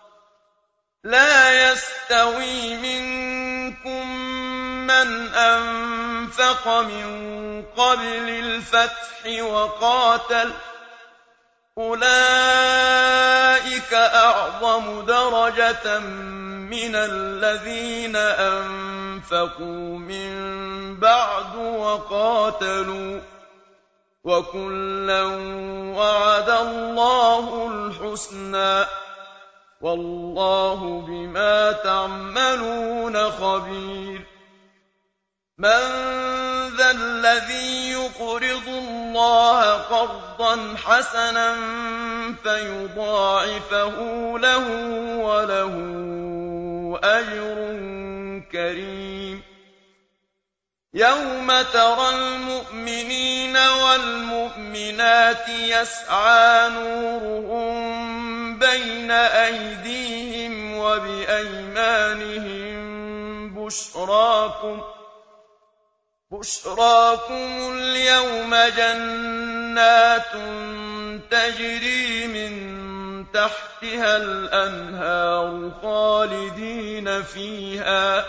لا يستوي منكم من أنفق من قبل الفتح وقاتل أولئك أعظم درجة من الذين أنفقوا من بعد وقاتلوا وكلا وعد الله الحسنى والله بما تعملون خبير. من ذا الذي يقرض الله قرضا حسنا فيضاعفه له وله أجر كريم. يوم ترى المؤمنين والمؤمنات يسعى نورهم بين أيديهم وبأيمانهم بشراكم اليوم جنات تجري من تحتها الأنهار خالدين فيها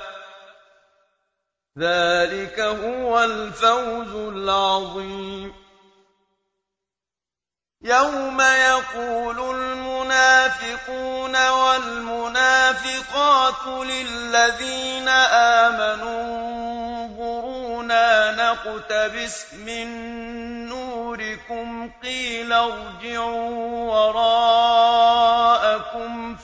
ذلك هو الفوز العظيم. يوم يقول المنافقون والمنافقات للذين آمنوا انظرونا نقتبس من نوركم قيل ارجعوا وراءكم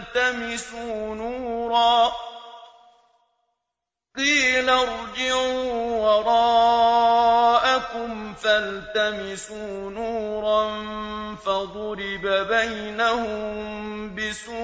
فالتمسوا نورا فضرب بينهم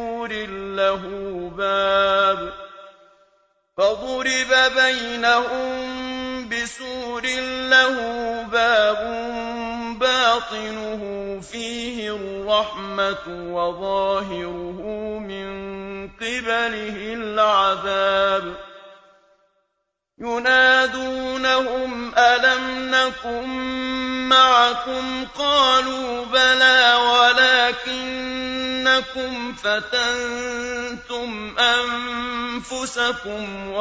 بسور له باب باطنه فيه الرحمة وظاهره من قبله العذاب. يُنَادُونَهُمْ أَلَمْ نَكُن مَّعَكُمْ ۖ قَالُوا بَلَىٰ وَلَٰكِنَّكُمْ فَتَنتُمْ أَنفُسَكُمْ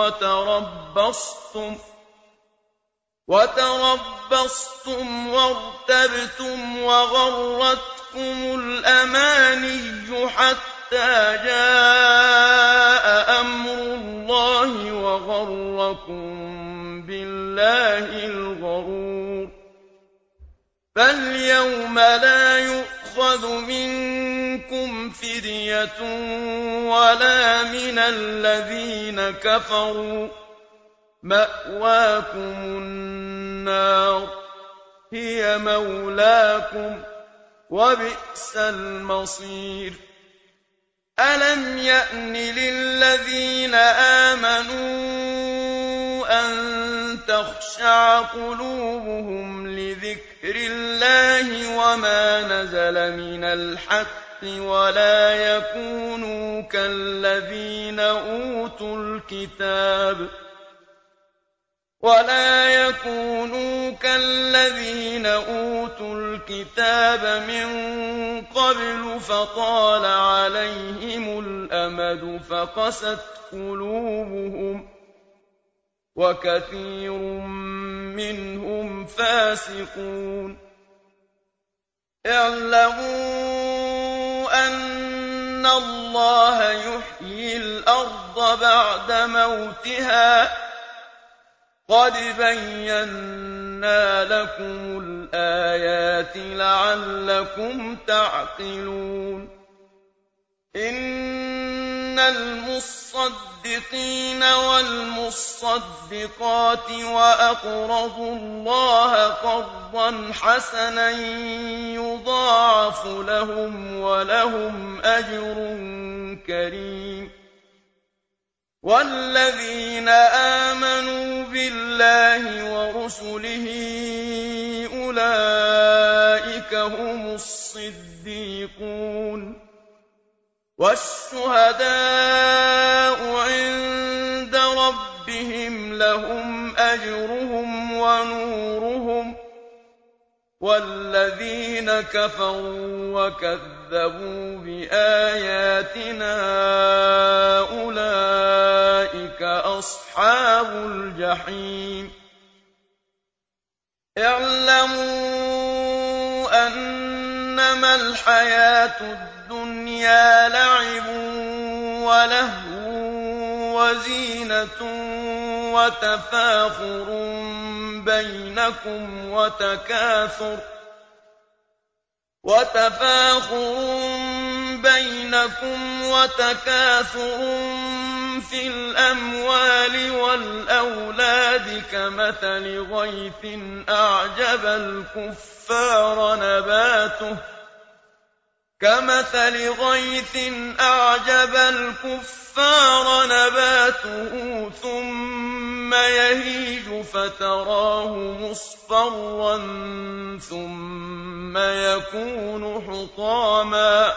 وَتَرَبَّصْتُمْ وَارْتَبْتُمْ وَغَرَّتْكُمُ الْأَمَانِيُّ حَتَّىٰ جَاءَ أَمْرُ اللَّهِ وَغَرَّكُم بِاللَّهِ الْغَرُورُ فَالْيَوْمَ لَا يُؤْخَذُ مِنكُمْ فِدْيَةٌ وَلَا مِنَ الَّذِينَ كَفَرُوا ۖ مَأْوَاكُمُ النَّارُ هِيَ مَوْلَاكُمْ ۖ وَبِئْسَ الْمَصِيرُ أَلَمْ يَأْنِ لِلَّذِينَ آمَنُوا أَن تَخْشَعَ قُلُوبُهُمْ لِذِكْرِ اللَّهِ وَمَا نَزَلَ مِنَ الْحَقِّ وَلَا يَكُونُوا كَالَّذِينَ أُوتُوا الْكِتَابَ مِن قَبْلُ فَطَالَ عَلَيْهِمُ الْأَمَدُ فَقَسَتْ قُلُوبُهُمْ ۖ وَكَثِيرٌ مِّنْهُمْ فَاسِقُونَ اعْلَمُوا أَنَّ اللَّهَ يُحْيِي الْأَرْضَ بَعْدَ مَوْتِهَا ۚ قَدْ بَيَّنَّا لَكُمُ الْآيَاتِ لَعَلَّكُمْ تَعْقِلُونَ إِنَّ الْمُصَّدِّقِينَ وَالْمُصَّدِّقَاتِ وَأَقْرَضُوا اللَّهَ قَرْضًا حَسَنًا يُضَاعَفُ لَهُمْ وَلَهُمْ أَجْرٌ كَرِيمٌ وَالَّذِينَ آمَنُوا بِاللَّهِ وَرُسُلِهِ أُولَٰئِكَ هُمُ الصِّدِّيقُونَ وَالشُّهَدَاءُ عِندَ رَبِّهِمْ لَهُمْ أَجْرُهُمْ وَنُورُهُمْ ۖ وَالَّذِينَ كَفَرُوا وَكَذَّبُوا بِآيَاتِنَا أُولَٰئِكَ أَصْحَابُ الْجَحِيمِ اعْلَمُوا أَنَّمَا الْحَيَاةُ الدُّنْيَا لَعِبٌ وَلَهْوٌ وَزِينَةٌ وَتَفَاخُرٌ وَتَكَاثُرٌ فِي الْأَمْوَالِ وَالْأَوْلَادِ كَمَثَلِ غَيْثٍ أَعْجَبَ الْكُفَّارَ نَبَاتُهُ ثُمَّ يَهِيجُ فَتَرَاهُ مُصْفَرًّا ثُمَّ يَكُونُ حُطَامًا ۖ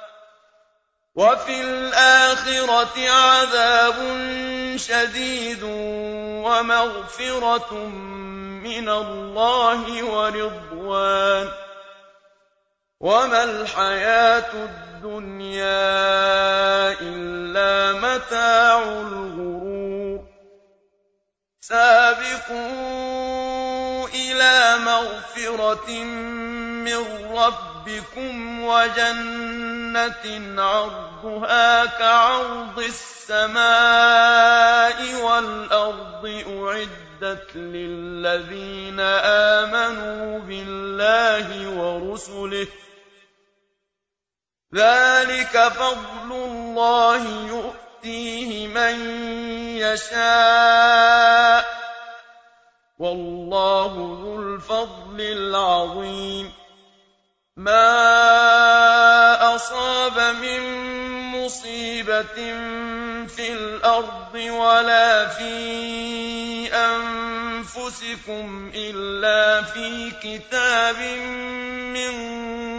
وَفِي الْآخِرَةِ عَذَابٌ شَدِيدٌ وَمَغْفِرَةٌ مِّنَ اللَّهِ وَرِضْوَانٌ ۚ وَمَا الْحَيَاةُ الدُّنْيَا إِلَّا مَتَاعُ الْغُرُورِ سَابِقُوا إِلَىٰ مَغْفِرَةٍ مِّن رَّبِّكُمْ وَجَنَّةٍ عَرْضُهَا كَعَرْضِ السَّمَاءِ وَالْأَرْضِ أُعِدَّتْ لِلَّذِينَ آمَنُوا بِاللَّهِ وَرُسُلِهِ ۚ ذَٰلِكَ فَضْلُ اللَّهِ يُؤْتِيهِ مَن يَشَاءُ ۚ وَاللَّهُ ذُو الْفَضْلِ الْعَظِيمِ مَا أَصَابَ مِن مُّصِيبَةٍ فِي الْأَرْضِ وَلَا فِي أَنفُسِكُمْ إِلَّا فِي كِتَابٍ مِّن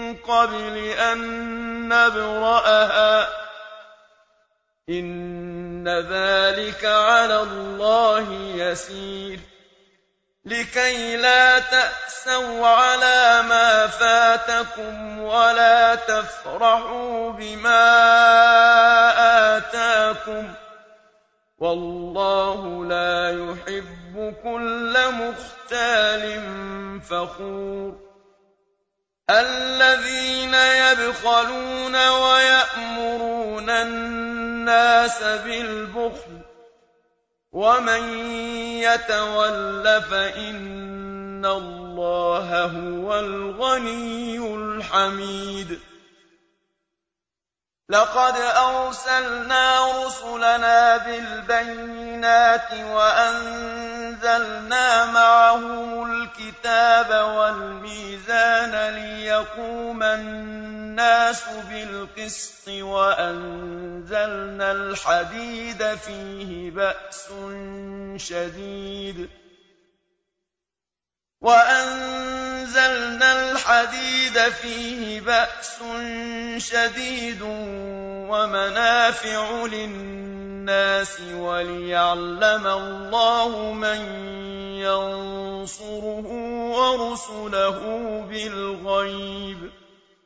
قَبْلِ أَن نَّبْرَأَهَا ۚ إِنَّ إِنَّ ذَٰلِكَ عَلَى اللَّهِ يَسِيرٌ لِكَيْ لَا تَأْسَوْا عَلَىٰ مَا فَاتَكُمْ وَلَا تَفْرَحُوا بِمَا آتَاكُمْ ۗ وَاللَّهُ لَا يُحِبُّ كُلَّ مُخْتَالٍ فَخُورٍ الَّذِينَ يَبْخَلُونَ وَيَأْمُرُونَ النَّاسَ بِالْبُخْلِ ۗ وَمَن يَتَوَلَّ فَإِنَّ اللَّهَ هُوَ الْغَنِيُّ الْحَمِيدُ لَقَدْ أَرْسَلْنَا رُسُلَنَا بِالْبَيِّنَاتِ وَأَنزَلْنَا مَعَهُمُ الْكِتَابَ وَالْمِيزَانَ لِيَقُومَ النَّاسُ بِالْقِسْطِ وَأَنزَلْنَا الْحَدِيدَ فِيهِ بَأْسٌ شَدِيدٌ وَمَنَافِعُ لِلنَّاسِ وَلِيَعْلَمَ اللَّهُ مَن يَنصُرُهُ وَرُسُلَهُ بِالْغَيْبِ ۚ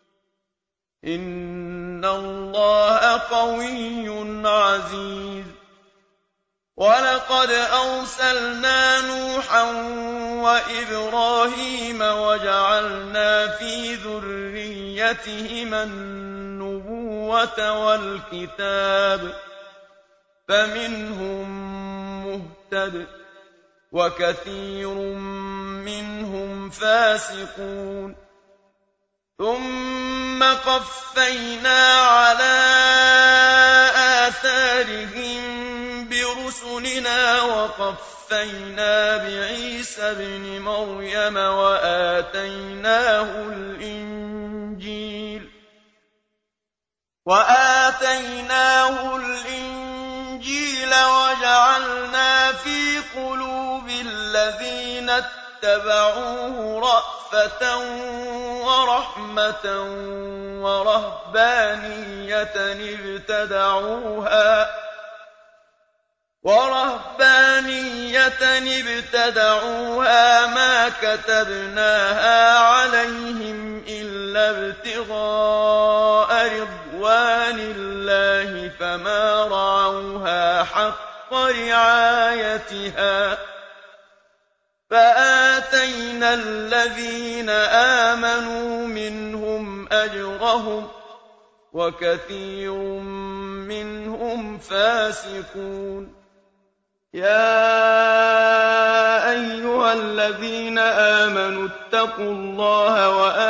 إِنَّ اللَّهَ قَوِيٌّ عَزِيزٌ وَلَقَدْ أَرْسَلْنَا نُوحًا وَإِبْرَاهِيمَ وَجَعَلْنَا فِي ذُرِّيَّتِهِمَا النُّبُوَّةَ وَالْكِتَابَ ۖ فَمِنْهُم مُّهْتَدٍ ۖ وَكَثِيرٌ مِّنْهُمْ فَاسِقُونَ ثُمَّ قَفَّيْنَا عَلَىٰ آثَارِهِم بِرُسُلِنَا وَقَفَّيْنَا بِعِيسَى ابْنِ مَرْيَمَ وَآتَيْنَاهُ الْإِنجِيلَ وَجَعَلْنَا فِي قُلُوبِ الَّذِينَ اتَّبَعُوهُ رَأْفَةً وَرَحْمَةً وَرَهْبَانِيَّةً ابْتَدَعُوهَا مَا كَتَبْنَاهَا عَلَيْهِمْ إِلَّا ابْتِغَاءَ رِضْوَانِ اللَّهِ فَمَا رَعَوْهَا حَقَّ رِعَايَتِهَا ۖ فَآتَيْنَا الَّذِينَ آمَنُوا مِنْهُمْ أَجْرَهُمْ ۖ وَكَثِيرٌ مِّنْهُمْ فَاسِقُونَ يَا أَيُّهَا الَّذِينَ آمَنُوا اتَّقُوا اللَّهَ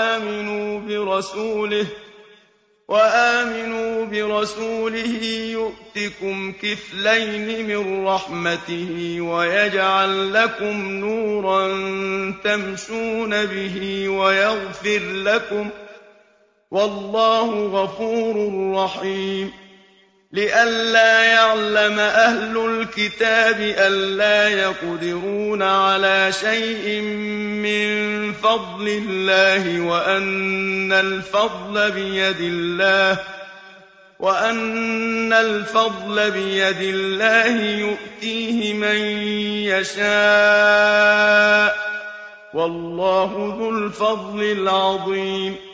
وَآمِنُوا بِرَسُولِهِ يُؤْتِكُمْ كِفْلَيْنِ مِن رَّحْمَتِهِ وَيَجْعَل لَّكُمْ نُورًا تَمْشُونَ بِهِ وَيَغْفِرْ لَكُمْ ۚ وَاللَّهُ غَفُورٌ رَّحِيمٌ لِّئَلَّا يَعْلَمَ أَهْلُ الْكِتَابِ أَلَّا يَقْدِرُونَ عَلَىٰ شَيْءٍ مِّن فَضْلِ اللَّهِ وَأَنَّ الْفَضْلَ بِيَدِ اللَّهِ يُؤْتِيهِ مَن يَشَاءُ ۚ وَاللَّهُ ذُو الْفَضْلِ الْعَظِيمِ